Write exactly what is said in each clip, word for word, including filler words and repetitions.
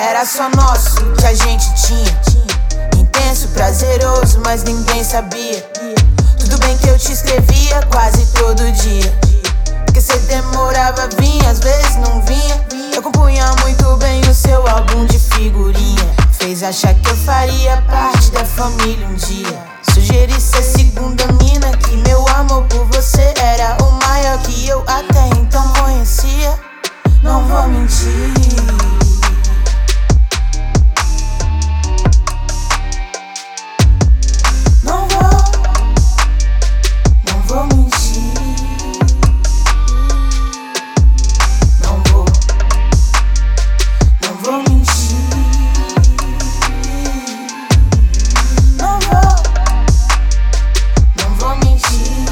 Era só nosso que a gente tinha, intenso, prazeroso, mas ninguém sabia. Tudo bem que eu te escrevia quase todo dia, porque cê demorava a vir, às vezes não vinha. Eu compunha muito bem o seu álbum de figurinha, fez achar que eu faria parte da família um dia. Sugeri ser segunda mina, que meu amor por você era o maior que eu até então conhecia. Não vou mentir, não vou, não vou mentir, não vou, não vou mentir, não vou, não vou mentir.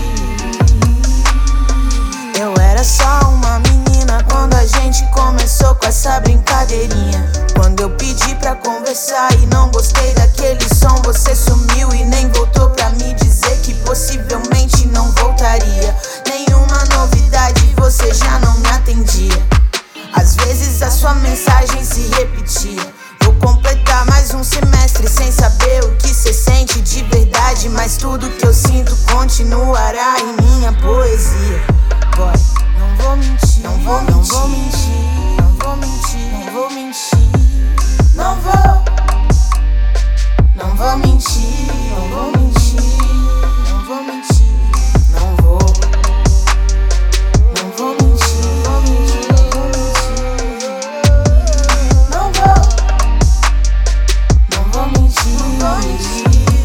Eu era só uma menina quando a gente começou com essa brincadeirinha. Quando eu pedi pra conversar e não gostei daquele som, você sumiu e nem voltou pra me dizer que possivelmente não voltaria. Nenhuma novidade, você já não me atendia. Às vezes a sua mensagem se repetia. Vou completar mais um semestre sem saber o que cê sente de verdade, mas tudo que eu sinto continuará em minha poesia. Boy, não vou mentir, não vou mentir, não vou mentir, não vou mentir, não vou mentir, não vou, não vou mentir, não vou mentir, não vou mentir, não vou, não vou mentir, não vou mentir, não vou, não vou mentir, não vou mentir.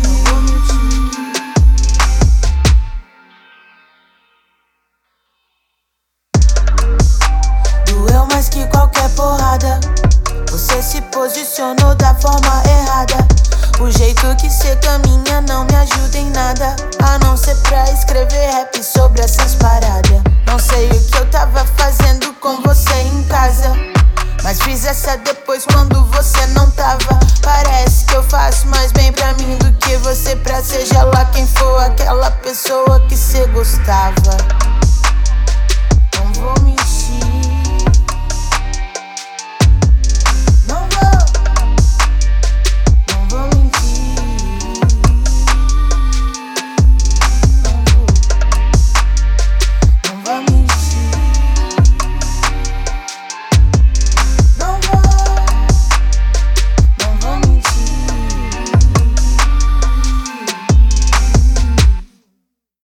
Doeu mais que qualquer porrada, você se posicionou da forma errada. O jeito que cê caminha não me ajuda em nada, a não ser pra escrever rap sobre essas paradas. Não sei o que eu tava fazendo com você em casa, mas fiz essa depois quando você não tava. Parece que eu faço mais bem pra mim do que você pra seja lá quem for aquela pessoa que cê gostava. Não vou mentir,